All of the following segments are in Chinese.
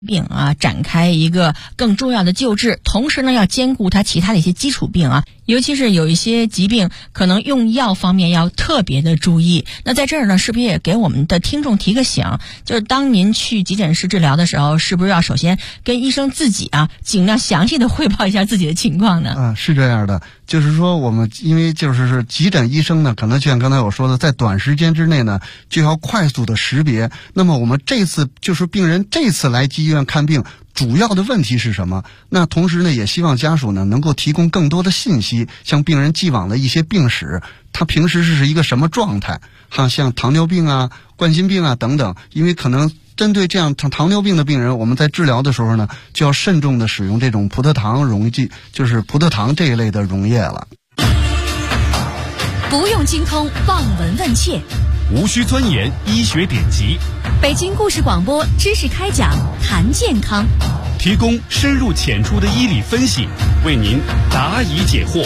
病啊展开一个更重要的救治，同时呢要兼顾它其他的一些基础病啊，尤其是有一些疾病可能用药方面要特别的注意。那在这儿呢，是不是也给我们的听众提个醒，就是当您去急诊室治疗的时候，是不是要首先跟医生自己啊尽量详细的汇报一下自己的情况呢？ 是这样的，就是说我们因为就是急诊医生呢，可能就像刚才我说的，在短时间之内呢就要快速的识别。那么我们这次就是病人这次来医院看病主要的问题是什么？那同时呢，也希望家属呢能够提供更多的信息，像病人既往的一些病史，他平时是一个什么状态，像糖尿病啊、冠心病啊等等。因为可能针对这样糖尿病的病人，我们在治疗的时候呢，就要慎重的使用这种葡萄糖溶剂，就是葡萄糖这一类的溶液了。 不用精通望闻问切， 无需钻研医学典籍。 北京故事广播知识开讲，谈健康， 提供深入浅出的医理分析，为您答疑解惑。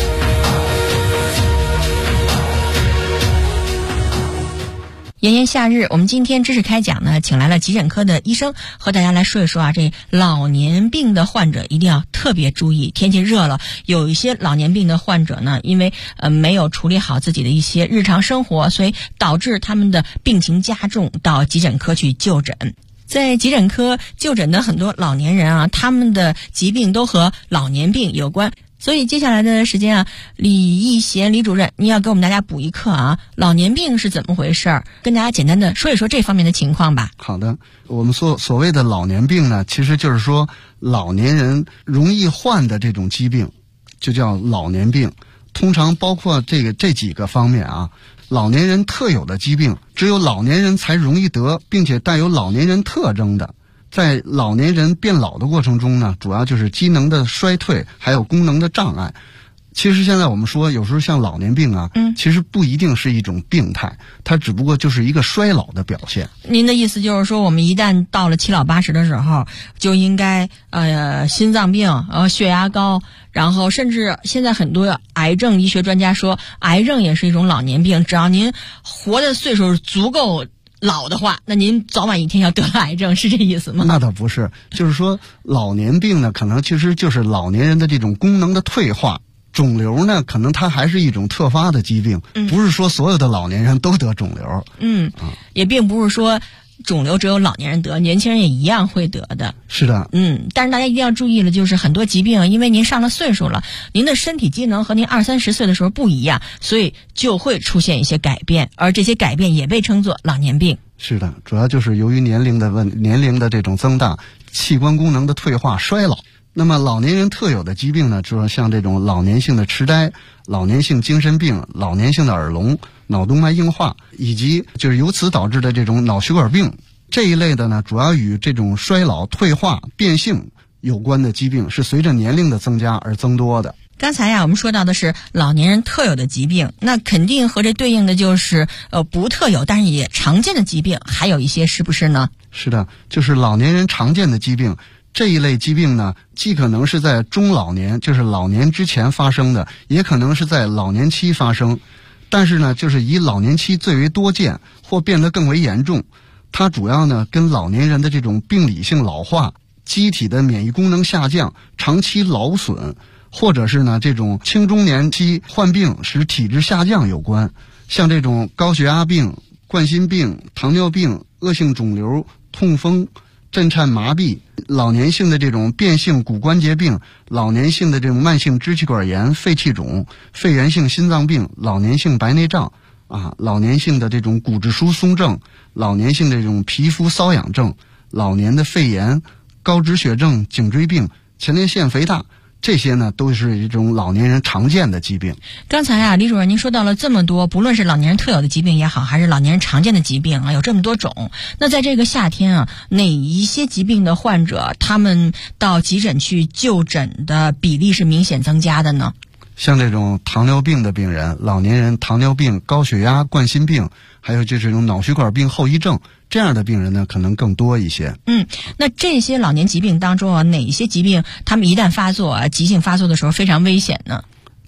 炎炎夏日，我们今天知识开讲呢，请来了急诊科的医生，和大家来说一说啊，这老年病的患者一定要特别注意。天气热了，有一些老年病的患者呢，因为没有处理好自己的一些日常生活，所以导致他们的病情加重，到急诊科去就诊。在急诊科就诊的很多老年人啊，他们的疾病都和老年病有关。所以接下来的时间啊，李义贤李主任，你要给我们大家补一课啊，老年病是怎么回事？跟大家简单的说一说这方面的情况吧。 好的，我们所谓的老年病呢，其实就是说老年人容易患的这种疾病，就叫老年病。通常包括这几个方面啊。老年人特有的疾病，只有老年人才容易得，并且带有老年人特征的。在老年人变老的过程中呢，主要就是机能的衰退，还有功能的障碍。其实现在我们说，有时候像老年病啊，其实不一定是一种病态，它只不过就是一个衰老的表现。 您的意思就是说，我们一旦到了七老八十的时候，就应该心脏病、血压高，然后甚至现在很多癌症医学专家说，癌症也是一种老年病，只要您活的岁数足够老的话，那您早晚一天要得了癌症，是这意思吗？ 那倒不是，就是说老年病呢，可能其实就是老年人的这种功能的退化。肿瘤呢，可能它还是一种特发的疾病，不是说所有的老年人都得肿瘤。 也并不是说肿瘤只有老年人得，年轻人也一样会得的。 是的。 但是大家一定要注意了，就是很多疾病，因为您上了岁数了，您的身体机能和您20-30岁的时候不一样，所以就会出现一些改变，而这些改变也被称作老年病。 是的，主要就是由于年龄的这种增大，器官功能的退化衰老。那么老年人特有的疾病呢，主要像这种老年性的痴呆、老年性精神病、老年性的耳聋、脑动脉硬化，以及就是由此导致的这种脑血管病这一类的呢，主要与这种衰老、退化、变性有关的疾病，是随着年龄的增加而增多的。 刚才呀，我们说到的是老年人特有的疾病，那肯定和这对应的就是不特有但是也常见的疾病，还有一些是不是呢？ 是的，就是老年人常见的疾病。这一类疾病呢，既可能是在中老年，就是老年之前发生的，也可能是在老年期发生。但是呢，就是以老年期最为多见，或变得更为严重。它主要呢跟老年人的这种病理性老化、机体的免疫功能下降、长期劳损，或者是呢这种青中年期患病使体质下降有关。像这种高血压病、冠心病、糖尿病、恶性肿瘤、痛风、震颤麻痹、老年性的这种变性骨关节病、老年性的这种慢性支气管炎、肺气肿、肺源性心脏病、老年性白内障老年性的这种骨质疏松症、老年性的这种皮肤瘙痒症、老年的肺炎、高脂血症、颈椎病、前列腺肥大，这些呢都是一种老年人常见的疾病。 刚才啊，李主任您说到了这么多，不论是老年人特有的疾病也好，还是老年人常见的疾病啊，有这么多种。那在这个夏天啊，哪一些疾病的患者他们到急诊去就诊的比例是明显增加的呢？ 像这种糖尿病的病人，老年人糖尿病、高血压、冠心病，还有就是这种脑血管病后遗症，这样的病人呢可能更多一些。 那这些老年疾病当中啊，哪一些疾病他们一旦发作急性发作的时候非常危险呢？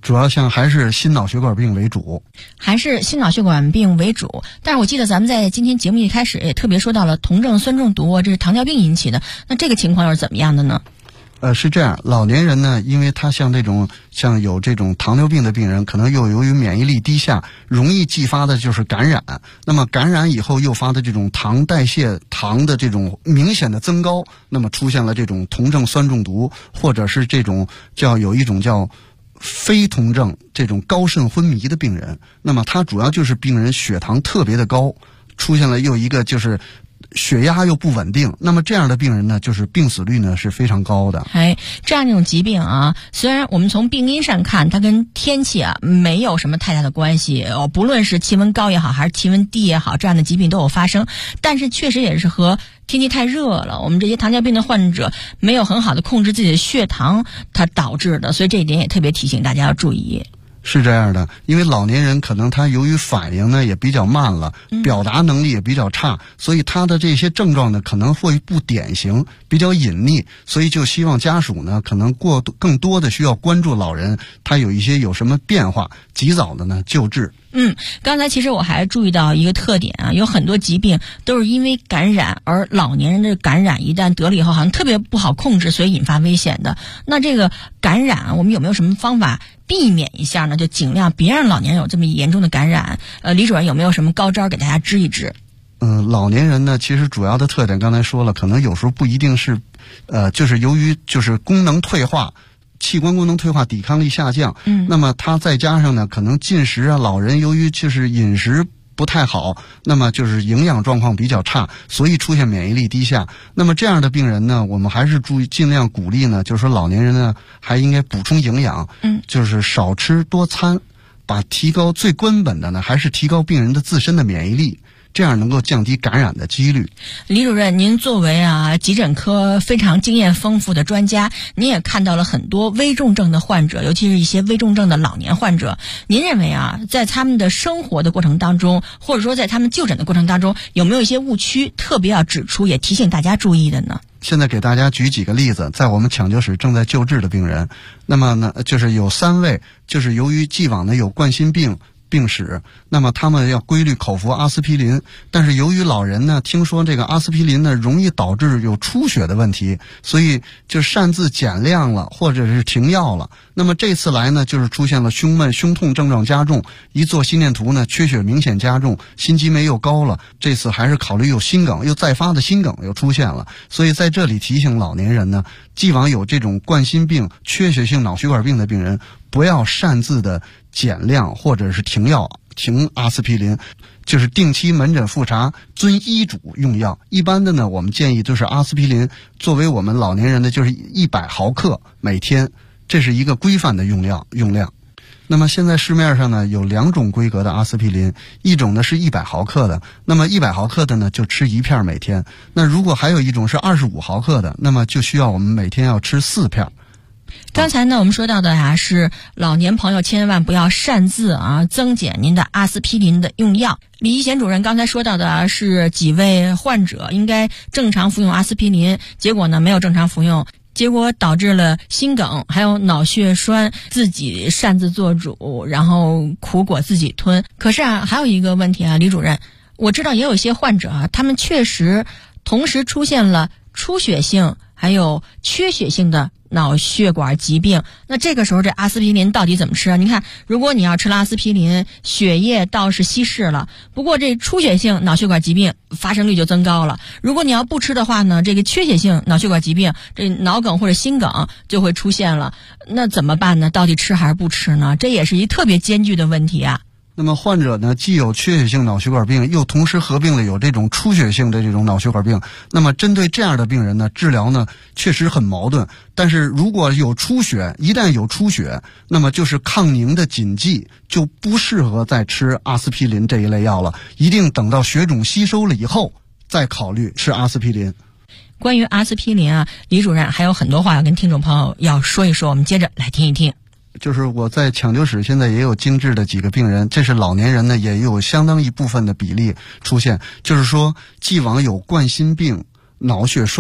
主要像还是心脑血管病为主， 还是心脑血管病为主。但是我记得咱们在今天节目一开始也特别说到了酮症酸中毒，这是糖尿病引起的。那这个情况又是怎么样的呢？ 是这样，老年人呢，因为他像有这种糖尿病的病人，可能又由于免疫力低下，容易继发的就是感染。那么感染以后诱发的这种糖代谢糖的这种明显的增高，那么出现了这种酮症酸中毒，或者是这种有一种叫非酮症这种高肾昏迷的病人。那么他主要就是病人血糖特别的高，出现了又一个就是血压又不稳定，那么这样的病人呢，就是病死率呢是非常高的。 这样一种疾病啊，虽然我们从病因上看，它跟天气啊没有什么太大的关系不论是气温高也好，还是气温低也好，这样的疾病都有发生，但是确实也是和天气太热了，我们这些糖尿病的患者没有很好的控制自己的血糖，它导致的，所以这一点也特别提醒大家要注意。 是这样的，因为老年人可能他由于反应呢也比较慢了，表达能力也比较差，所以他的这些症状呢可能会不典型，比较隐匿，所以就希望家属呢可能更多的需要关注老人，他有什么变化，及早的呢救治。 刚才其实我还注意到一个特点啊，有很多疾病都是因为感染，而老年人的感染一旦得了以后好像特别不好控制，所以引发危险的。那这个感染我们有没有什么方法避免一下呢？就尽量别让老年人有这么严重的感染。李主任有没有什么高招给大家支一支？ 老年人呢，其实主要的特点刚才说了，可能有时候不一定是就是由于功能退化，器官功能退化，抵抗力下降。那么他再加上呢，可能进食啊，老人由于饮食不太好，那么营养状况比较差，所以出现免疫力低下。那么这样的病人呢，我们还是尽量鼓励呢，就是说老年人呢还应该补充营养，就是少吃多餐，把提高最根本的呢，还是提高病人的自身的免疫力。这样能够降低感染的几率。 李主任，您作为急诊科非常经验丰富的专家，您也看到了很多危重症的患者，尤其是一些危重症的老年患者。您认为在他们的生活的过程当中，或者说在他们就诊的过程当中，有没有一些误区特别要指出，也提醒大家注意的呢？ 现在给大家举几个例子，在我们抢救室正在救治的病人，那么呢，有3位，由于既往的有冠心病史，那么他们要规律口服阿司匹林，但是由于老人呢听说这个阿司匹林呢容易导致有出血的问题，所以就擅自减量了，或者是停药了。那么这次来呢，出现了胸闷、胸痛症状加重，一做心电图呢缺血明显加重，心肌酶又高了，这次还是考虑有心梗，又再发的心梗又出现了。所以在这里提醒老年人呢，既往有这种冠心病、缺血性脑血管病的病人，不要擅自的减量或者是停药，停阿司匹林，定期门诊复查，遵医嘱用药。一般的呢，我们建议阿司匹林作为我们老年人的100毫克每天，这是一个规范的用量。那么现在市面上呢有2种规格的阿司匹林，一种呢是100毫克的，那么100毫克的呢就吃1片每天。那如果还有一种是25毫克的，那么就需要我们每天要吃4片。 刚才呢我们说到的是老年朋友千万不要擅自增减您的阿司匹林的用药。李一贤主任刚才说到的是几位患者应该正常服用阿司匹林，结果呢没有正常服用，结果导致了心梗还有脑血栓，自己擅自做主，然后苦果自己吞。可是还有一个问题李主任，我知道也有一些患者他们确实同时出现了出血性还有缺血性的脑血管疾病，那这个时候这阿司匹林到底怎么吃您看，如果你要吃了阿司匹林，血液倒是稀释了，不过这出血性脑血管疾病发生率就增高了。如果你要不吃的话呢，这个缺血性脑血管疾病，这脑梗或者心梗就会出现了。那怎么办呢？到底吃还是不吃呢？这也是一特别艰巨的问题那么患者呢，既有缺血性脑血管病，又同时合并了有这种出血性的这种脑血管病。那么针对这样的病人呢，治疗呢确实很矛盾。但是如果有出血，一旦有出血，那么抗凝的禁忌，就不适合再吃阿司匹林这一类药了，一定等到血肿吸收了以后再考虑吃阿司匹林。 关于阿司匹林李主任还有很多话要跟听众朋友要说一说，我们接着来听一听。 我在抢救室现在也有精治的几个病人，这是老年人呢也有相当一部分的比例出现，既往有冠心病、脑血栓、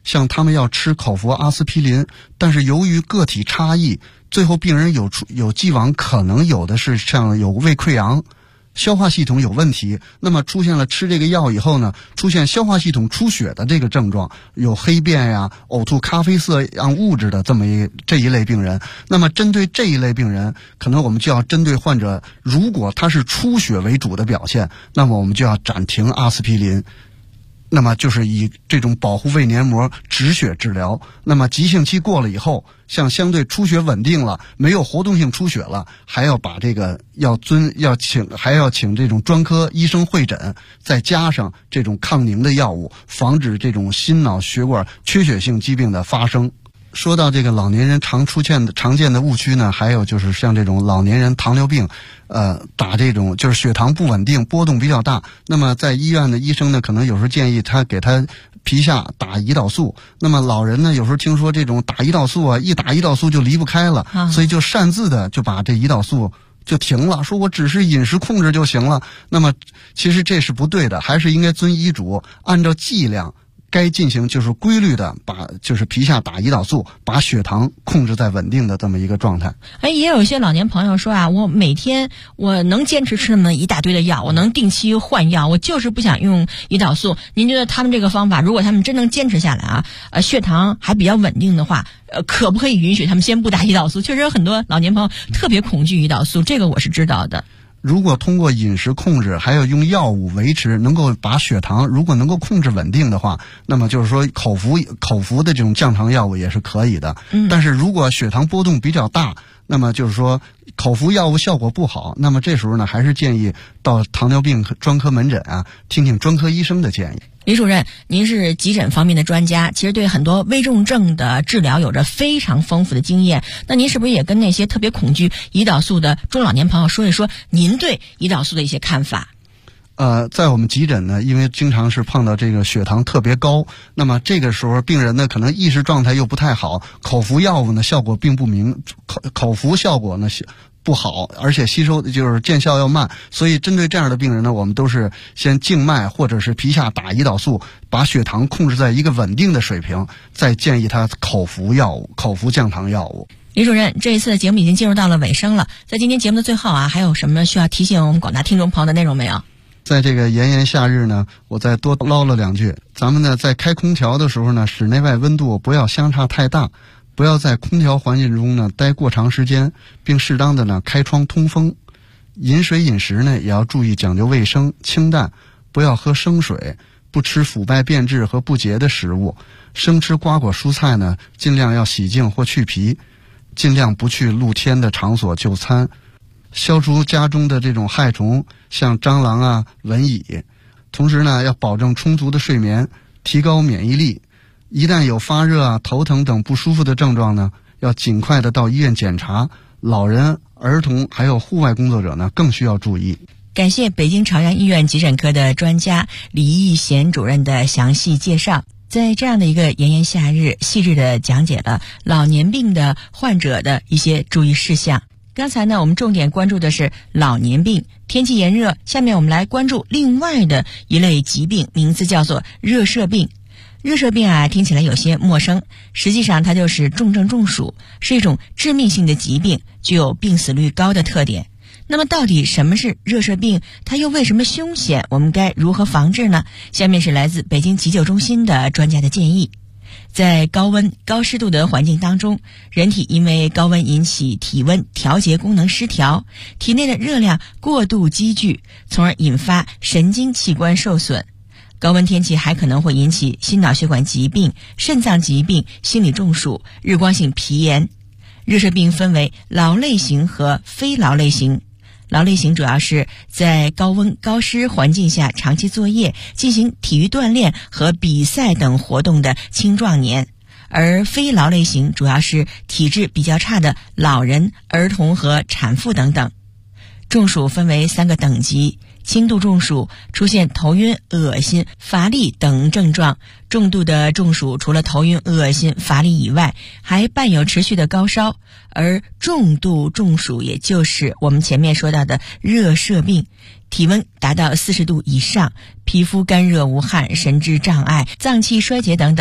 像他们要吃口服阿司匹林，但是由于个体差异，最后病人有既往可能有的是像有胃溃疡，消化系统有问题，那么出现了吃这个药以后呢，出现消化系统出血的这个症状，有黑便呀、呕吐咖啡色样物质的这一类病人。那么针对这一类病人，可能我们就要针对患者，如果他是出血为主的表现，那么我们就要暂停阿司匹林，那么就是以这种保护胃黏膜止血治疗。那么急性期过了以后，像相对出血稳定了，没有活动性出血了，还要把这个还要请这种专科医生会诊，再加上这种抗凝的药物，防止这种心脑血管缺血性疾病的发生。说到这个老年人常见的误区呢，还有就是像这种老年人糖尿病，打这种就是血糖不稳定，波动比较大。那么在医院的医生呢，可能有时候建议给他皮下打胰岛素。那么老人呢，有时候听说这种打胰岛素啊，一打胰岛素就离不开了，所以就擅自的就把这胰岛素就停了，说我只是饮食控制就行了。那么其实这是不对的，还是应该遵医嘱，按照剂量该进行就是规律的就是皮下打胰岛素，把血糖控制在稳定的这么一个状态。 也有一些老年朋友说啊，我每天我能坚持吃那么一大堆的药，我能定期换药，我就是不想用胰岛素。您觉得他们这个方法，如果他们真能坚持下来啊，血糖还比较稳定的话，可不可以允许他们先不打胰岛素？确实有很多老年朋友特别恐惧胰岛素，这个我是知道的。 如果通过饮食控制，还有用药物维持，能够把血糖如果能够控制稳定的话，那么就是说口服的这种降糖药物也是可以的。但是如果血糖波动比较大，那么就是说口服药物效果不好，那么这时候呢，还是建议到糖尿病专科门诊啊，听听专科医生的建议。 李主任，您是急诊方面的专家，其实对很多危重症的治疗有着非常丰富的经验。那您是不是也跟那些特别恐惧胰岛素的中老年朋友说一说您对胰岛素的一些看法？ 在我们急诊呢，因为经常是碰到这个血糖特别高，那么这个时候病人呢可能意识状态又不太好，口服药物呢效果并不明，口服效果呢不好，而且吸收就是见效要慢，所以针对这样的病人呢，我们都是先静脉或者是皮下打胰岛素，把血糖控制在一个稳定的水平，再建议他口服降糖药物。 李主任，这一次的节目已经进入到了尾声了，在今天节目的最后啊，还有什么需要提醒我们广大听众朋友的内容没有？ 在这个炎炎夏日呢，我再多唠了两句。咱们呢在开空调的时候呢，室内外温度不要相差太大，不要在空调环境中呢待过长时间，并适当的呢开窗通风。饮水饮食呢也要注意讲究卫生清淡，不要喝生水，不吃腐败变质和不洁的食物。生吃瓜果蔬菜呢尽量要洗净或去皮，尽量不去露天的场所就餐，消除家中的这种害虫，像蟑螂啊、蚊蚁。同时呢要保证充足的睡眠，提高免疫力。一旦有发热啊、头疼等不舒服的症状呢，要尽快的到医院检查。老人、儿童还有户外工作者呢更需要注意。 感谢北京朝阳医院急诊科的专家李义贤主任的详细介绍。在这样的一个炎炎夏日，细致的讲解了老年病的患者的一些注意事项。刚才呢，我们重点关注的是老年病。天气炎热，下面我们来关注另外的一类疾病，名字叫做热射病。热射病啊，听起来有些陌生，实际上它就是重症中暑，是一种致命性的疾病，具有病死率高的特点。那么到底什么是热射病？它又为什么凶险？我们该如何防治呢？下面是来自北京急救中心的专家的建议。在高温高湿度的环境当中，人体因为高温引起体温调节功能失调，体内的热量过度积聚，从而引发神经器官受损。高温天气还可能会引起心脑血管疾病、肾脏疾病、心理中暑、日光性皮炎。热射病分为劳累型和非劳累型。劳累型主要是在高温高湿环境下长期作业、进行体育锻炼和比赛等活动的青壮年，而非劳累型主要是体质比较差的老人、儿童和产妇等等。中暑分为3个等级，轻度中暑出现头晕、恶心、乏力等症状，重度的中暑除了头晕、恶心、乏力以外，还伴有持续的高烧，而重度中暑也就是我们前面说到的热射病，体温达到40度以上，皮肤干热无汗、神志障碍、脏器衰竭等等。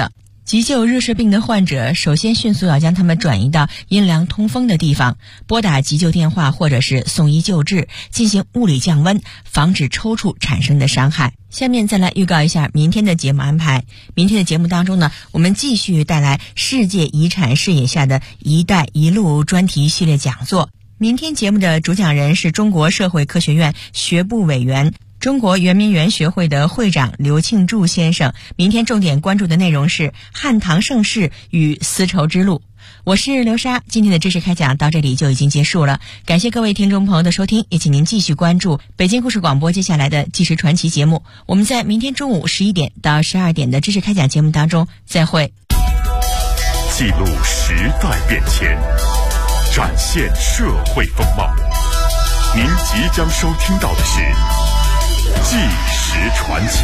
急救热射病的患者，首先迅速要将他们转移到阴凉通风的地方，拨打急救电话或者是送医救治，进行物理降温，防止抽搐产生的伤害。下面再来预告一下明天的节目安排。明天的节目当中呢，我们继续带来世界遗产视野下的一带一路专题系列讲座。明天节目的主讲人是中国社会科学院学部委员、中国圆明园学会的会长刘庆柱先生。明天重点关注的内容是汉唐盛世与丝绸之路。我是刘莎，今天的知识开讲到这里就已经结束了，感谢各位听众朋友的收听，也请您继续关注北京故事广播接下来的纪实传奇节目。我们在明天中午11点到12点的知识开讲节目当中再会。 记录时代变迁，展现社会风貌。您即将收听到的是纪实传奇。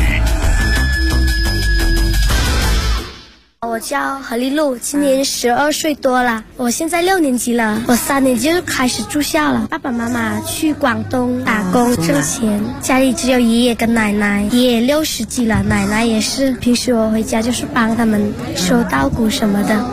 我叫何丽露，今年12岁多了，我现在6年级了，我3年级就开始住校了。爸爸妈妈去广东打工挣钱，家里只有爷爷跟奶奶，爷爷60几了，奶奶也是，平时我回家就是帮他们收稻谷什么的。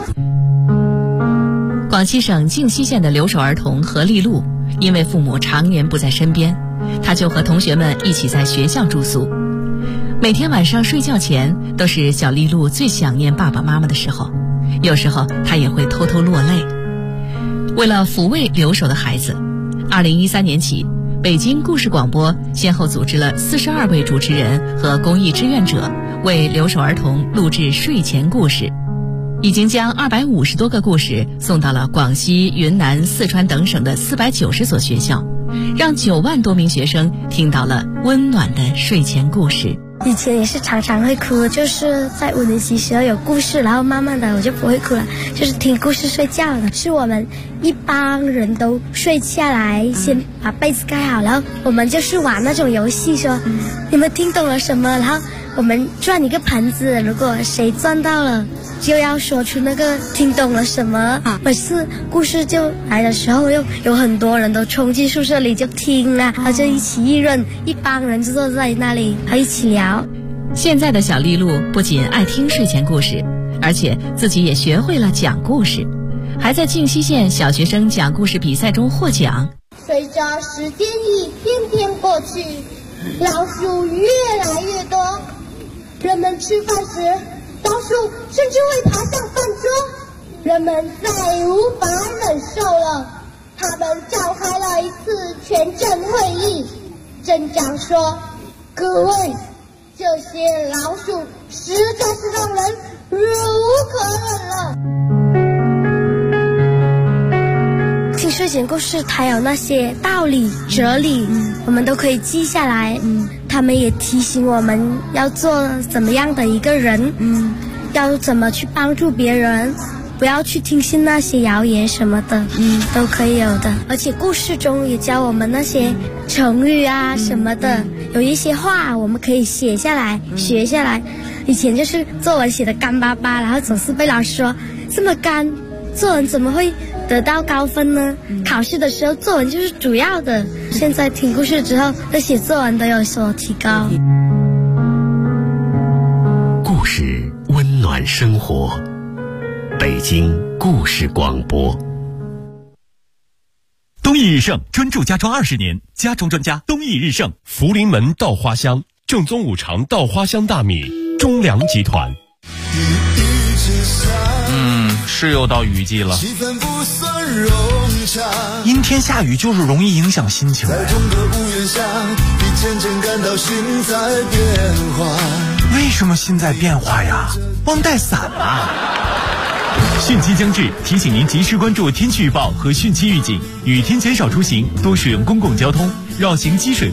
广西省靖西县的留守儿童何丽露，因为父母常年不在身边，她就和同学们一起在学校住宿。每天晚上睡觉前都是小丽露最想念爸爸妈妈的时候，有时候她也会偷偷落泪。为了抚慰留守的孩子，2013年起，北京故事广播先后组织了42位主持人和公益志愿者为留守儿童录制睡前故事，已经将250多个故事送到了广西、云南、四川等省的490所学校，让9万多名学生听到了温暖的睡前故事。 以前也是常常会哭，就是在5年级时候有故事，然后慢慢的我就不会哭了，就是听故事睡觉了。是我们一帮人都睡下来，先把被子盖好，然后我们就是玩那种游戏，说你们听懂了什么，然后我们转一个盘子，如果谁转到了就要说出那个听懂了什么。每次故事就来的时候，又有很多人都冲进宿舍里就听啊，然后就一起议论，一帮人就坐在那里还一起聊。 现在的小丽露不仅爱听睡前故事，而且自己也学会了讲故事，还在靖西县小学生讲故事比赛中获奖。 随着时间一天天过去，老鼠越来越多，人们吃饭时老鼠甚至会爬上饭桌，人们再无法忍受了，他们召开了一次全镇会议。镇长说：“各位，这些老鼠实在是让人忍无可忍了。” 听睡前故事，它有那些道理、哲理，我们都可以记下来。他们也提醒我们要做怎么样的一个人，要怎么去帮助别人，不要去听信那些谣言什么的，都可以有的。而且故事中也教我们那些成语啊什么的，有一些话我们可以写下来、学下来。以前就是作文写的干巴巴，然后总是被老师说这么干，作文怎么会得到高分呢？考试的时候作文就是主要的。现在听故事之后，对写作文都有所提高。 故事温暖生活，北京故事广播。 东益日盛专注家装20年，家装专家东益日盛。 福临门稻花香，正宗五常稻花香大米，中粮集团。 是又到雨季了，阴天下雨就是容易影响心情。为什么心在变化呀？忘带伞啊！汛期将至，提醒您及时关注天气预报和汛期预警，雨天减少出行，多使用公共交通，绕行积水